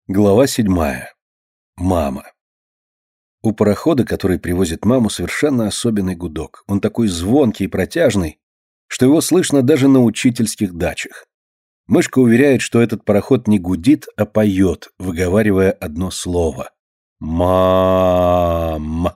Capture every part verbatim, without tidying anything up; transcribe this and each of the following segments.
Глава седьмая. Мама. У парохода, который привозит маму, совершенно особенный гудок. Он такой звонкий и протяжный, что его слышно даже на учительских дачах. Мышка уверяет, что этот пароход не гудит, а поет, выговаривая одно слово. Мам.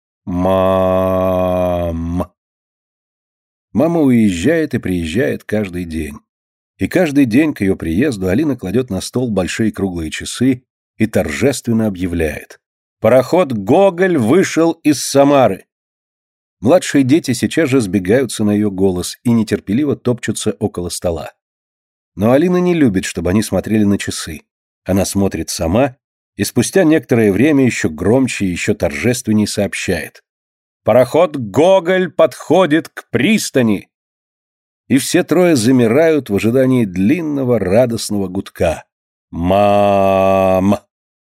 Мам. Мама уезжает и приезжает каждый день. И каждый день к ее приезду Алина кладет на стол большие круглые часы и торжественно объявляет: «Пароход «Гоголь» вышел из Самары!» Младшие дети сейчас же сбегаются на ее голос и нетерпеливо топчутся около стола. Но Алина не любит, чтобы они смотрели на часы. Она смотрит сама и спустя некоторое время еще громче и еще торжественней сообщает: «Пароход «Гоголь» подходит к пристани!» И все трое замирают в ожидании длинного радостного гудка. Мам!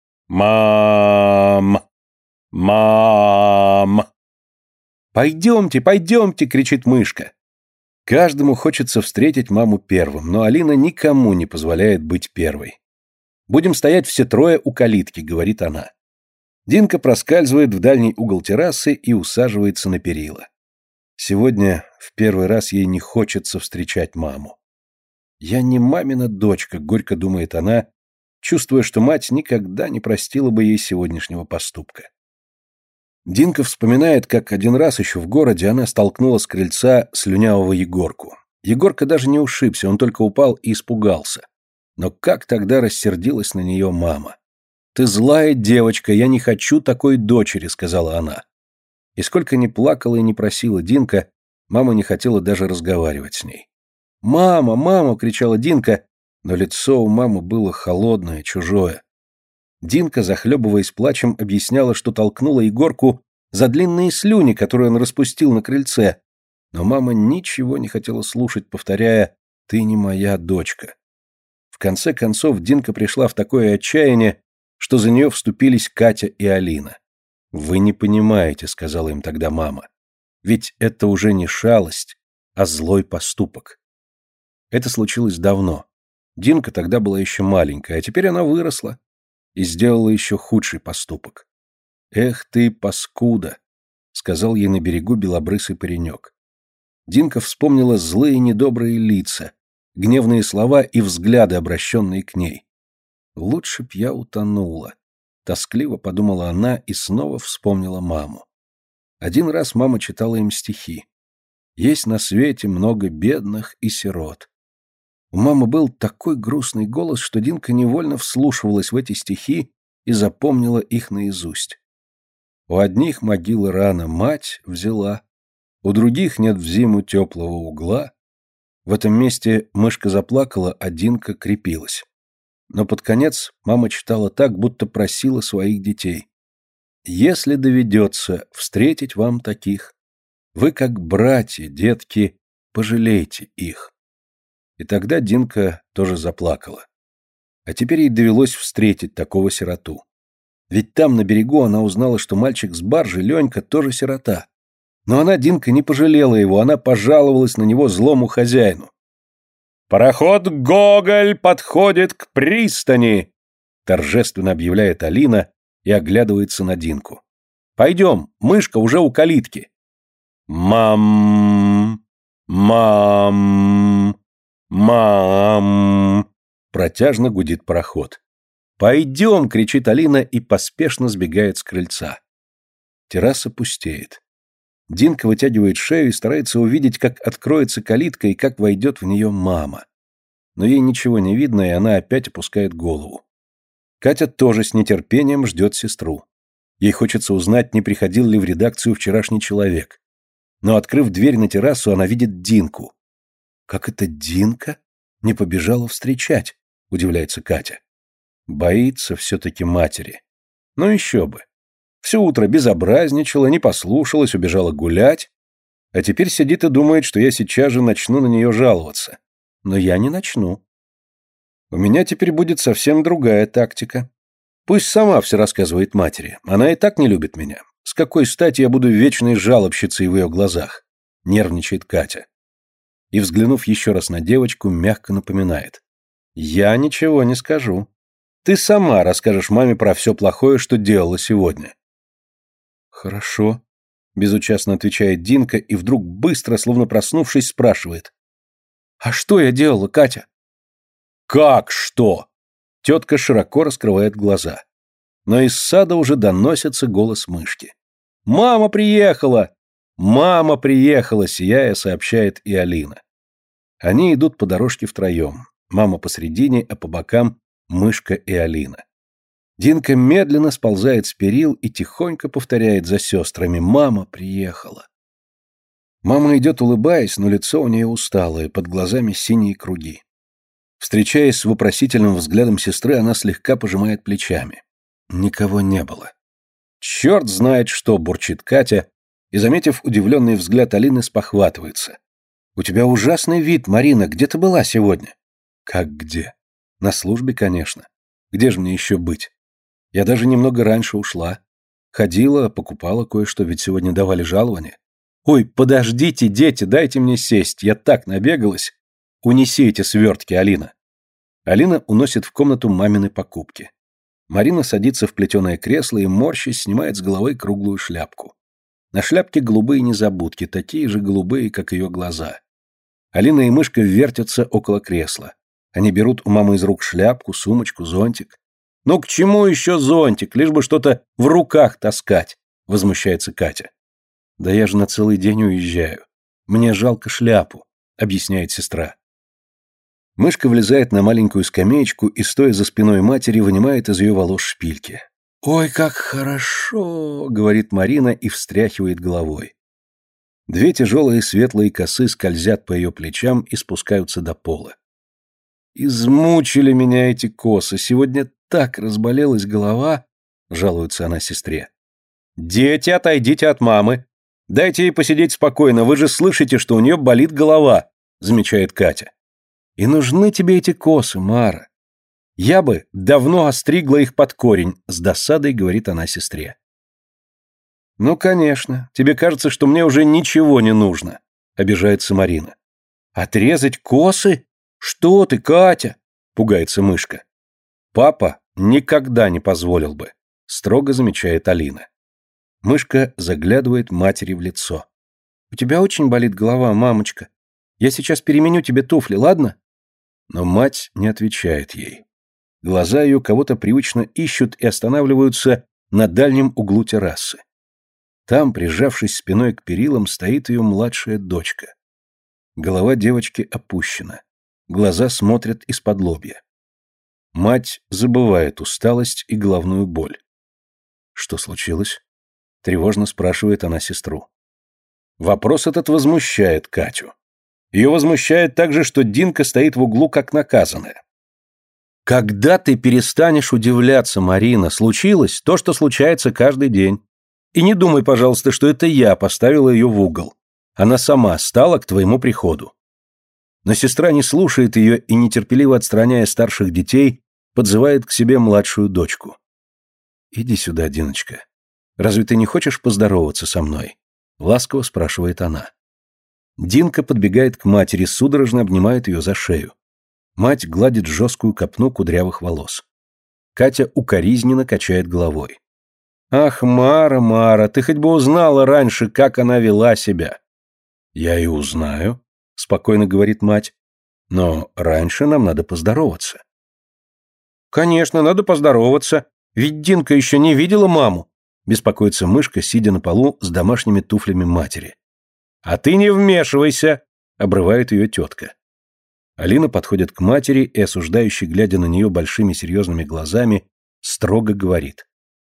Мам! Мам! «Пойдемте, пойдемте!» — кричит мышка. Каждому хочется встретить маму первым, но Алина никому не позволяет быть первой. «Будем стоять все трое у калитки», — говорит она. Динка проскальзывает в дальний угол террасы и усаживается на перила. Сегодня в первый раз ей не хочется встречать маму. «Я не мамина дочка», — горько думает она, чувствуя, что мать никогда не простила бы ей сегодняшнего поступка. Динка вспоминает, как один раз еще в городе она столкнула с крыльца слюнявого Егорку. Егорка даже не ушибся, он только упал и испугался. Но как тогда рассердилась на нее мама. «Ты злая девочка, я не хочу такой дочери», — сказала она. И сколько ни плакала и не просила Динка, мама не хотела даже разговаривать с ней. «Мама, мама!» — кричала Динка, но лицо у мамы было холодное, чужое. Динка, захлебываясь плачем, объясняла, что толкнула Егорку за длинные слюни, которые он распустил на крыльце. Но мама ничего не хотела слушать, повторяя: «Ты не моя дочка». В конце концов Динка пришла в такое отчаяние, что за нее вступились Катя и Алина. «Вы не понимаете», — сказала им тогда мама. «Ведь это уже не шалость, а злой поступок». Это случилось давно. Динка тогда была еще маленькая, а теперь она выросла и сделала еще худший поступок. «Эх ты, паскуда», — сказал ей на берегу белобрысый паренек. Динка вспомнила злые недобрые лица, гневные слова и взгляды, обращенные к ней. «Лучше б я утонула», — тоскливо подумала она и снова вспомнила маму. Один раз мама читала им стихи. «Есть на свете много бедных и сирот». У мамы был такой грустный голос, что Динка невольно вслушивалась в эти стихи и запомнила их наизусть. У одних могилы рано мать взяла, у других нет в зиму теплого угла. В этом месте мышка заплакала, а Динка крепилась. Но под конец мама читала так, будто просила своих детей: «Если доведется встретить вам таких, вы, как братья, детки, пожалейте их». И тогда Динка тоже заплакала. А теперь ей довелось встретить такого сироту. Ведь там, на берегу, она узнала, что мальчик с баржи, Ленька, тоже сирота. Но она, Динка, не пожалела его, она пожаловалась на него злому хозяину. «Пароход «Гоголь» подходит к пристани!» торжественно объявляет Алина и оглядывается на Динку. «Пойдем, мышка уже у калитки». «Мам! Мам! Мам!» протяжно гудит пароход. «Пойдем!» — кричит Алина и поспешно сбегает с крыльца. Терраса пустеет. Динка вытягивает шею и старается увидеть, как откроется калитка и как войдет в нее мама. Но ей ничего не видно, и она опять опускает голову. Катя тоже с нетерпением ждет сестру. Ей хочется узнать, не приходил ли в редакцию вчерашний человек. Но, открыв дверь на террасу, она видит Динку. «Как это Динка не побежала встречать?» — удивляется Катя. Боится все-таки матери. Ну еще бы. Все утро безобразничала, не послушалась, убежала гулять. А теперь сидит и думает, что я сейчас же начну на нее жаловаться. Но я не начну. У меня теперь будет совсем другая тактика. Пусть сама все рассказывает матери. Она и так не любит меня. С какой стати я буду вечной жалобщицей в ее глазах? Нервничает Катя. И, взглянув еще раз на девочку, мягко напоминает. Я ничего не скажу. Ты сама расскажешь маме про все плохое, что делала сегодня. Хорошо, безучастно отвечает Динка и вдруг быстро, словно проснувшись, спрашивает. А что я делала, Катя? Как что? Тетка широко раскрывает глаза. Но из сада уже доносится голос мышки. «Мама приехала! Мама приехала!» сияя, сообщает и Алина. Они идут по дорожке втроем. Мама посредине, а по бокам мышка и Алина. Динка медленно сползает с перил и тихонько повторяет за сестрами: «Мама приехала». Мама идет, улыбаясь, но лицо у нее усталое, под глазами синие круги. Встречаясь с вопросительным взглядом сестры, она слегка пожимает плечами. Никого не было. «Черт знает что!» — бурчит Катя, и, заметив удивленный взгляд Алины, спохватывается. «У тебя ужасный вид, Марина, где ты была сегодня?» «Как где?» «На службе, конечно. Где же мне еще быть? Я даже немного раньше ушла. Ходила, покупала кое-что, ведь сегодня давали жалование. Ой, подождите, дети, дайте мне сесть, я так набегалась. Унеси эти свертки, Алина». Алина уносит в комнату мамины покупки. Марина садится в плетеное кресло и, морщись, снимает с головы круглую шляпку. На шляпке голубые незабудки, такие же голубые, как ее глаза. Алина и мышка вертятся около кресла. Они берут у мамы из рук шляпку, сумочку, зонтик. «Ну к чему еще зонтик, лишь бы что-то в руках таскать?» — возмущается Катя. «Да я же на целый день уезжаю. Мне жалко шляпу», — объясняет сестра. Мышка влезает на маленькую скамеечку и, стоя за спиной матери, вынимает из ее волос шпильки. «Ой, как хорошо!» — говорит Марина и встряхивает головой. Две тяжелые светлые косы скользят по ее плечам и спускаются до пола. «Измучили меня эти косы, сегодня так разболелась голова», — жалуется она сестре. «Дети, отойдите от мамы. Дайте ей посидеть спокойно, вы же слышите, что у нее болит голова», — замечает Катя. «И нужны тебе эти косы, Мара. Я бы давно остригла их под корень», — с досадой говорит она сестре. «Ну, конечно, тебе кажется, что мне уже ничего не нужно», — обижается Марина. «Отрезать косы? Что ты, Катя?» — пугается мышка. «Папа никогда не позволил бы», — строго замечает Алина. Мышка заглядывает матери в лицо. «У тебя очень болит голова, мамочка. Я сейчас переменю тебе туфли, ладно?» Но мать не отвечает ей. Глаза ее кого-то привычно ищут и останавливаются на дальнем углу террасы. Там, прижавшись спиной к перилам, стоит ее младшая дочка. Голова девочки опущена. Глаза смотрят из-под лобья. Мать забывает усталость и головную боль. «Что случилось?» — тревожно спрашивает она сестру. Вопрос этот возмущает Катю. Ее возмущает также, что Динка стоит в углу, как наказанная. «Когда ты перестанешь удивляться, Марина? Случилось то, что случается каждый день. И не думай, пожалуйста, что это я поставила ее в угол. Она сама стала к твоему приходу». Но сестра не слушает ее и, нетерпеливо отстраняя старших детей, подзывает к себе младшую дочку. «Иди сюда, Диночка. Разве ты не хочешь поздороваться со мной?» — ласково спрашивает она. Динка подбегает к матери, судорожно обнимает ее за шею. Мать гладит жесткую копну кудрявых волос. Катя укоризненно качает головой. «Ах, Мара, Мара, ты хоть бы узнала раньше, как она вела себя». «Я и узнаю», — спокойно говорит мать. «Но раньше нам надо поздороваться». «Конечно, надо поздороваться, ведь Динка еще не видела маму», — беспокоится мышка, сидя на полу с домашними туфлями матери. «А ты не вмешивайся!» — обрывает ее тетка. Алина подходит к матери и, осуждающе глядя на нее большими серьезными глазами, строго говорит.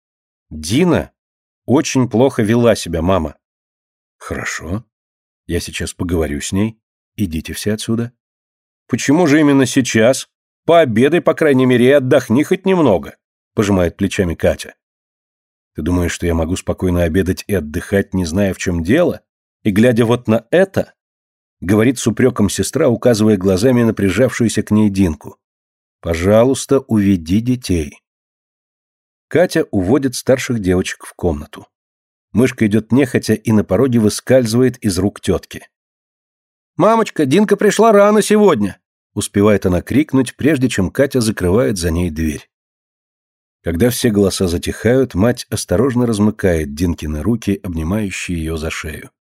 «Дина очень плохо вела себя, мама». «Хорошо. Я сейчас поговорю с ней. Идите все отсюда». «Почему же именно сейчас? Пообедай, по крайней мере, и отдохни хоть немного», — пожимает плечами Катя. «Ты думаешь, что я могу спокойно обедать и отдыхать, не зная, в чем дело? И глядя вот на это, — говорит с упреком сестра, указывая глазами на прижавшуюся к ней Динку, — пожалуйста, уведи детей. Катя уводит старших девочек в комнату. Мышка идет нехотя и на пороге выскальзывает из рук тетки. «Мамочка, Динка пришла рано сегодня!» — успевает она крикнуть, прежде чем Катя закрывает за ней дверь. Когда все голоса затихают, мать осторожно размыкает Динкины руки, обнимающие ее за шею.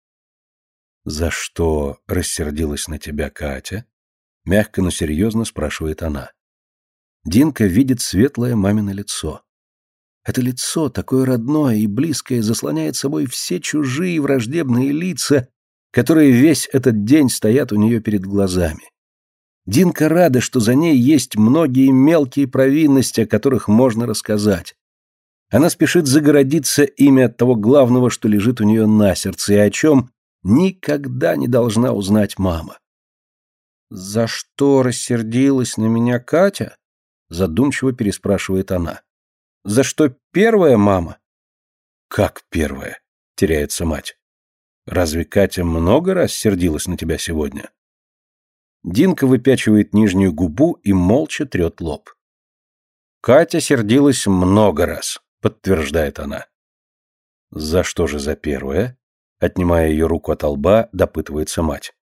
«За что рассердилась на тебя Катя?» — мягко, но серьезно спрашивает она. Динка видит светлое мамино лицо. Это лицо, такое родное и близкое, заслоняет собой все чужие враждебные лица, которые весь этот день стоят у нее перед глазами. Динка рада, что за ней есть многие мелкие провинности, о которых можно рассказать. Она спешит загородиться ими от того главного, что лежит у нее на сердце, и о чем никогда не должна узнать мама. «За что рассердилась на меня Катя?» — задумчиво переспрашивает она. «За что первая мама?» «Как первая?» — теряется мать. «Разве Катя много раз сердилась на тебя сегодня?» Динка выпячивает нижнюю губу и молча трет лоб. «Катя сердилась много раз», — подтверждает она. «За что же за первое?» — отнимая ее руку от лба, допытывается мать.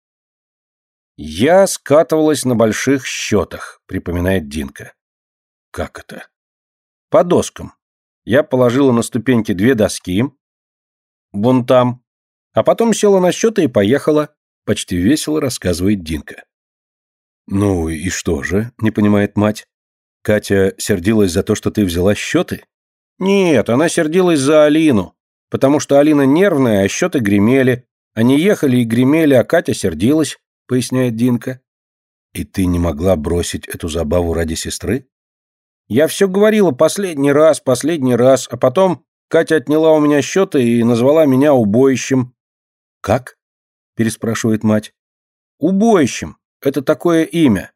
«Я скатывалась на больших счетах», — припоминает Динка. «Как это?» «По доскам. Я положила на ступеньки две доски, вон там, а потом села на счеты и поехала», — почти весело рассказывает Динка. «Ну и что же?» — не понимает мать. «Катя сердилась за то, что ты взяла счеты?» «Нет, она сердилась за Алину, потому что Алина нервная, а счеты гремели. Они ехали и гремели, а Катя сердилась», — поясняет Динка. «И ты не могла бросить эту забаву ради сестры?» «Я все говорила последний раз, последний раз, а потом Катя отняла у меня счеты и назвала меня убоищем». «Как?» — переспрашивает мать. «Убоищем. Это такое имя».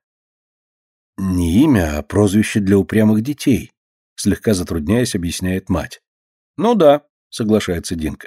«Не имя, а прозвище для упрямых детей», — слегка затрудняясь, объясняет мать. «Ну да», — соглашается Динка.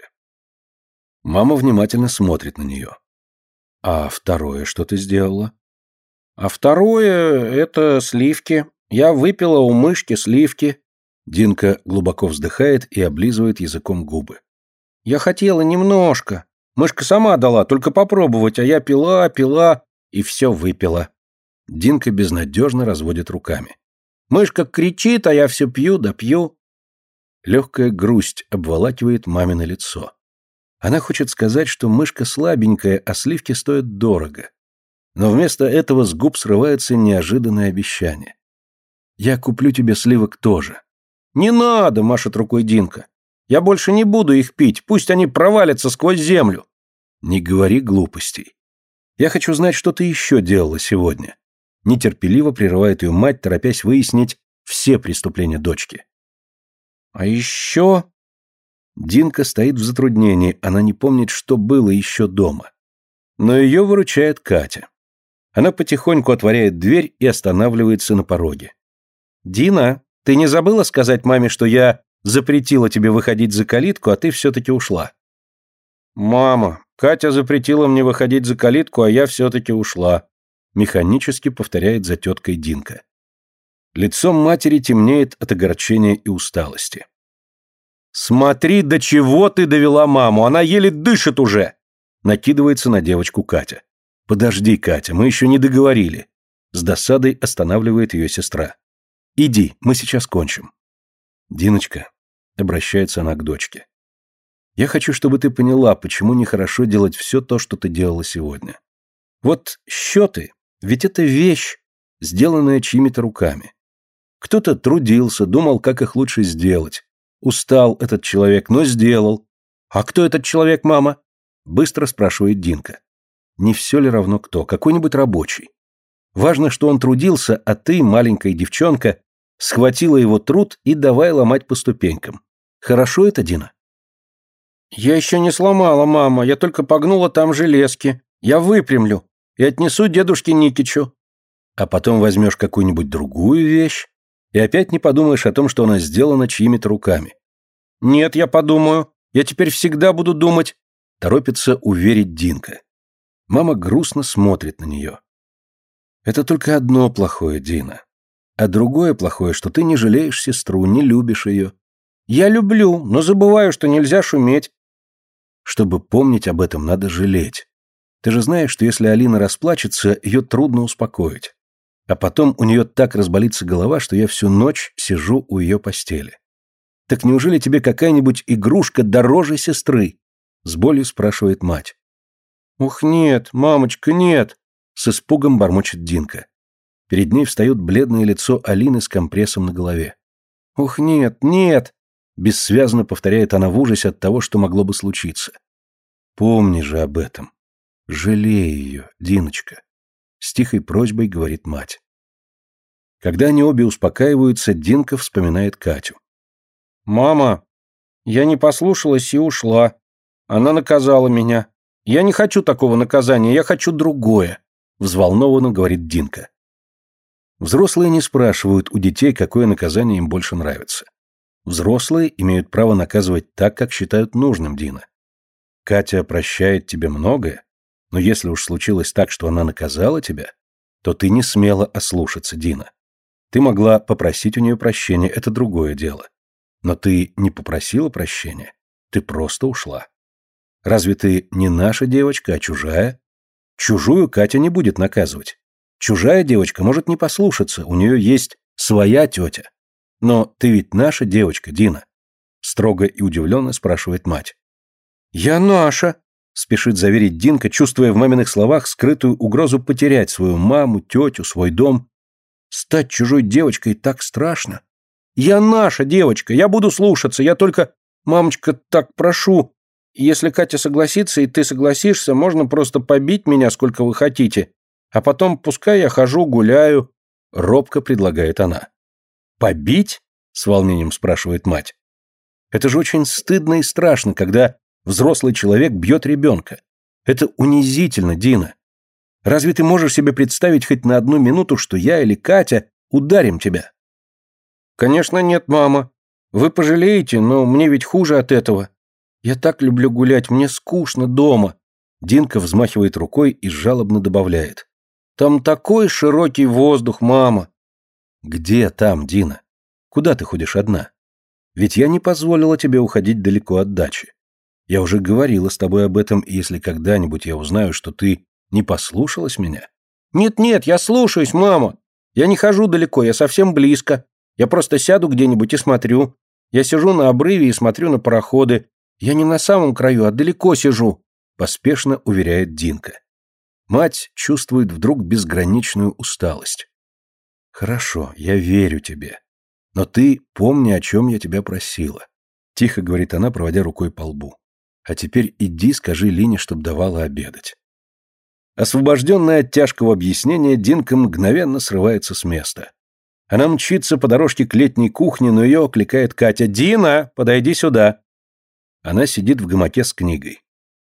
Мама внимательно смотрит на нее. «А второе что ты сделала?» «А второе — это сливки. Я выпила у мышки сливки». Динка глубоко вздыхает и облизывает языком губы. «Я хотела немножко. Мышка сама дала, только попробовать, а я пила, пила и все выпила». Динка безнадежно разводит руками. «Мышка кричит, а я все пью да пью». Легкая грусть обволакивает мамино лицо. Она хочет сказать, что мышка слабенькая, а сливки стоят дорого. Но вместо этого с губ срывается неожиданное обещание. «Я куплю тебе сливок тоже». «Не надо», — машет рукой Динка. «Я больше не буду их пить, пусть они провалятся сквозь землю». «Не говори глупостей. Я хочу знать, что ты еще делала сегодня». Нетерпеливо прерывает ее мать, торопясь выяснить все преступления дочки. «А еще...» Динка стоит в затруднении, она не помнит, что было еще дома. Но ее выручает Катя. Она потихоньку отворяет дверь и останавливается на пороге. «Дина, ты не забыла сказать маме, что я запретила тебе выходить за калитку, а ты все-таки ушла?» «Мама, Катя запретила мне выходить за калитку, а я все-таки ушла», механически повторяет за теткой Динка. Лицо матери темнеет от огорчения и усталости. «Смотри, до чего ты довела маму, она еле дышит уже!» Накидывается на девочку Катя. «Подожди, Катя, мы еще не договорили». С досадой останавливает ее сестра. «Иди, мы сейчас кончим». «Диночка», — обращается она к дочке, — «я хочу, чтобы ты поняла, почему нехорошо делать все то, что ты делала сегодня. Вот счеты, ведь это вещь, сделанная чьими-то руками. Кто-то трудился, думал, как их лучше сделать. Устал этот человек, но сделал. А кто этот человек, мама?» Быстро спрашивает Динка. «Не все ли равно кто? Какой-нибудь рабочий. Важно, что он трудился, а ты, маленькая девчонка, схватила его труд и давай ломать по ступенькам. Хорошо это, Дина?» «Я еще не сломала, мама, я только погнула там железки. Я выпрямлю и отнесу дедушке Никичу». «А потом возьмешь какую-нибудь другую вещь и опять не подумаешь о том, что она сделана чьими-то руками». «Нет, я подумаю. Я теперь всегда буду думать», — торопится уверить Динка. Мама грустно смотрит на нее. «Это только одно плохое, Дина. А другое плохое, что ты не жалеешь сестру, не любишь ее». «Я люблю, но забываю, что нельзя шуметь». «Чтобы помнить об этом, надо жалеть. Ты же знаешь, что если Алина расплачется, ее трудно успокоить. А потом у нее так разболится голова, что я всю ночь сижу у ее постели. Так неужели тебе какая-нибудь игрушка дороже сестры? С болью спрашивает мать. Ух, нет, мамочка, нет, с испугом бормочет Динка. Перед ней встает бледное лицо Алины с компрессом на голове. Ух, нет, нет, бессвязно повторяет она в ужасе от того, что могло бы случиться. Помни же об этом. Жалей ее, Диночка. С тихой просьбой говорит мать. Когда они обе успокаиваются, Динка вспоминает Катю. «Мама, я не послушалась и ушла. Она наказала меня. Я не хочу такого наказания, я хочу другое», — взволнованно говорит Динка. Взрослые не спрашивают у детей, какое наказание им больше нравится. Взрослые имеют право наказывать так, как считают нужным, Дина. Катя прощает тебе многое, но если уж случилось так, что она наказала тебя, то ты не смела ослушаться, Дина. Ты могла попросить у нее прощения, это другое дело. Но ты не попросила прощения, ты просто ушла. Разве ты не наша девочка, а чужая? Чужую Катя не будет наказывать. Чужая девочка может не послушаться, у нее есть своя тетя. Но ты ведь наша девочка, Дина. Строго и удивленно спрашивает мать. Я наша, спешит заверить Динка, чувствуя в маминых словах скрытую угрозу потерять свою маму, тетю, свой дом. Стать чужой девочкой так страшно. Я наша девочка, я буду слушаться, я только... Мамочка, так прошу, если Катя согласится и ты согласишься, можно просто побить меня, сколько вы хотите, а потом пускай я хожу, гуляю, — робко предлагает она. Побить? — с волнением спрашивает мать. Это же очень стыдно и страшно, когда взрослый человек бьет ребенка. Это унизительно, Дина. Разве ты можешь себе представить хоть на одну минуту, что я или Катя ударим тебя? Конечно нет, мама. Вы пожалеете, но мне ведь хуже от этого. Я так люблю гулять, мне скучно дома. Динка взмахивает рукой и жалобно добавляет. Там такой широкий воздух, мама. Где там, Дина? Куда ты ходишь одна? Ведь я не позволила тебе уходить далеко от дачи. Я уже говорила с тобой об этом, и если когда-нибудь я узнаю, что ты не послушалась меня... Нет-нет, я слушаюсь, мама. Я не хожу далеко, я совсем близко. Я просто сяду где-нибудь и смотрю. Я сижу на обрыве и смотрю на пароходы. Я не на самом краю, а далеко сижу, поспешно уверяет Динка. Мать чувствует вдруг безграничную усталость. Хорошо, я верю тебе. Но ты помни, о чем я тебя просила. Тихо говорит она, проводя рукой по лбу. А теперь иди, скажи Лине, чтоб давала обедать. Освобожденная от тяжкого объяснения, Динка мгновенно срывается с места. Она мчится по дорожке к летней кухне, но ее окликает Катя. «Дина, подойди сюда!» Она сидит в гамаке с книгой.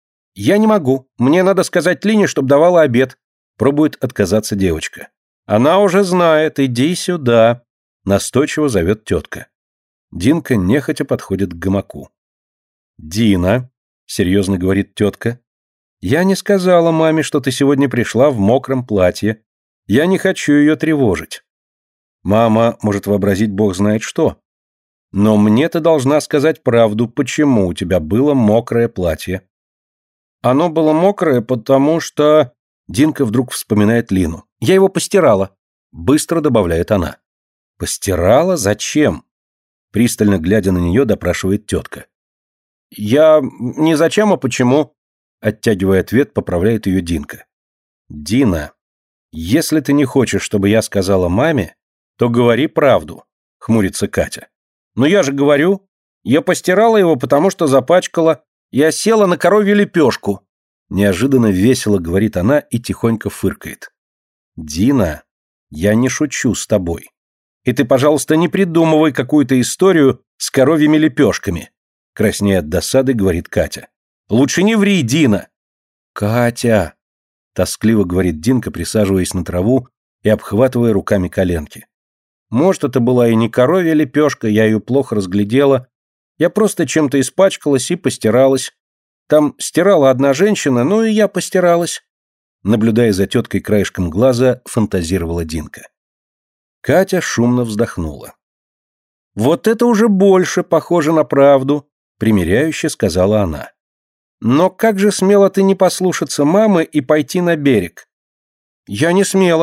«Я не могу. Мне надо сказать Лине, чтоб давала обед». Пробует отказаться девочка. «Она уже знает. Иди сюда!» Настойчиво зовет тетка. Динка нехотя подходит к гамаку. «Дина», — серьезно говорит тетка, — «я не сказала маме, что ты сегодня пришла в мокром платье. Я не хочу ее тревожить. Мама может вообразить бог знает что. Но мне ты должна сказать правду, почему у тебя было мокрое платье». «Оно было мокрое, потому что...» Динка вдруг вспоминает Лину. «Я его постирала», — быстро добавляет она. «Постирала? Зачем?» Пристально глядя на нее, допрашивает тетка. «Я... не зачем, а почему?» Оттягивая ответ, поправляет ее Динка. «Дина, если ты не хочешь, чтобы я сказала маме, то говори правду», — хмурится Катя. «Но я же говорю, я постирала его, потому что запачкала. Я села на коровью лепешку». Неожиданно весело говорит она и тихонько фыркает. «Дина, я не шучу с тобой. И ты, пожалуйста, не придумывай какую-то историю с коровьими лепешками», — краснея от досады, говорит Катя. «Лучше не ври, Дина». «Катя», — тоскливо говорит Динка, присаживаясь на траву и обхватывая руками коленки. «Может, это была и не коровья лепешка, я ее плохо разглядела. Я просто чем-то испачкалась и постиралась. Там стирала одна женщина, ну и я постиралась». Наблюдая за теткой краешком глаза, фантазировала Динка. Катя шумно вздохнула. «Вот это уже больше похоже на правду», — примиряюще сказала она. «Но как же смело ты не послушаться мамы и пойти на берег?» «Я не смела.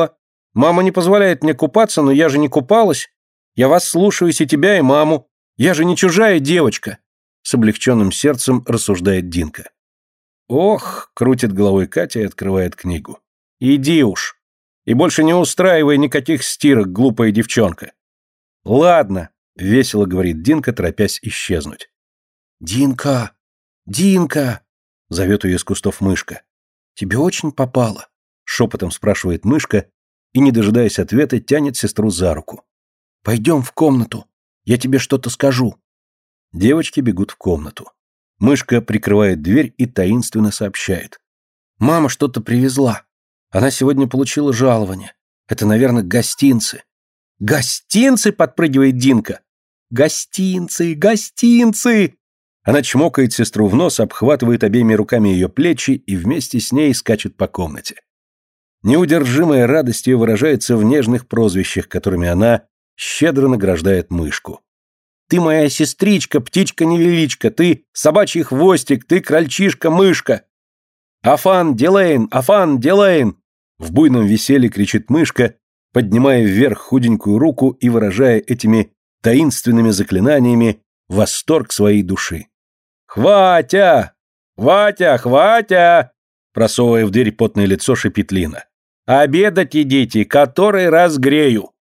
Мама не позволяет мне купаться, но я же не купалась. Я вас слушаюсь, и тебя, и маму. Я же не чужая девочка», — с облегченным сердцем рассуждает Динка. «Ох», — крутит головой Катя и открывает книгу. «Иди уж. И больше не устраивай никаких стирок, глупая девчонка». «Ладно», — весело говорит Динка, торопясь исчезнуть. «Динка! Динка!» — зовет ее из кустов Мышка. «Тебе очень попало?» — шепотом спрашивает Мышка и, не дожидаясь ответа, тянет сестру за руку. «Пойдем в комнату, я тебе что-то скажу». Девочки бегут в комнату. Мышка прикрывает дверь и таинственно сообщает. «Мама что-то привезла. Она сегодня получила жалование. Это, наверное, гостинцы». «Гостинцы!» — подпрыгивает Динка. «Гостинцы! Гостинцы!» Она чмокает сестру в нос, обхватывает обеими руками ее плечи и вместе с ней скачет по комнате. Неудержимая радость ее выражается в нежных прозвищах, которыми она щедро награждает Мышку. «Ты моя сестричка, птичка-невеличка, ты собачий хвостик, ты крольчишка-мышка!» «Афан Дилейн! Афан Дилейн!» В буйном веселье кричит Мышка, поднимая вверх худенькую руку и выражая этими таинственными заклинаниями восторг своей души. «Хватя! Хватя! Хватя!» Просовывая в дверь потное лицо, шипит Лина. «Обедать идите, который раз грею!»